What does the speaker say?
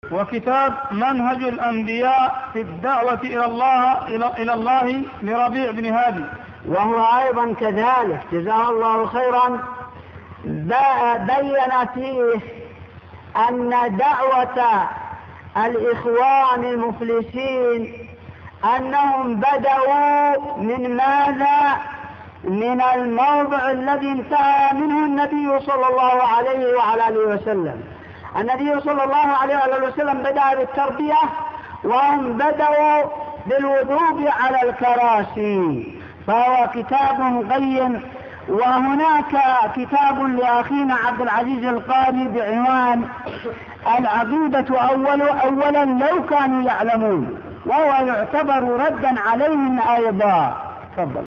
وكتاب منهج الأنبياء في الدعوة إلى الله لربيع بن هادي، وهو أيضا كذلك جزاه الله خيرا بين فيه أن دعوة الإخوان المفلسين أنهم بدأوا من ماذا؟ من الموضع الذي انتهى منه النبي صلى الله عليه وعلى آله وسلم. النبي صلى الله عليه وعلى وسلم بدأ بالتربية، وهم بدأوا بالوثوب على الكراسي، فهو كتاب قيم. وهناك كتاب لأخينا عبد العزيز القاري بعنوان العقيدة أولا لو كانوا يعلمون، وهو يعتبر ردا عليهم أيضا. تفضل.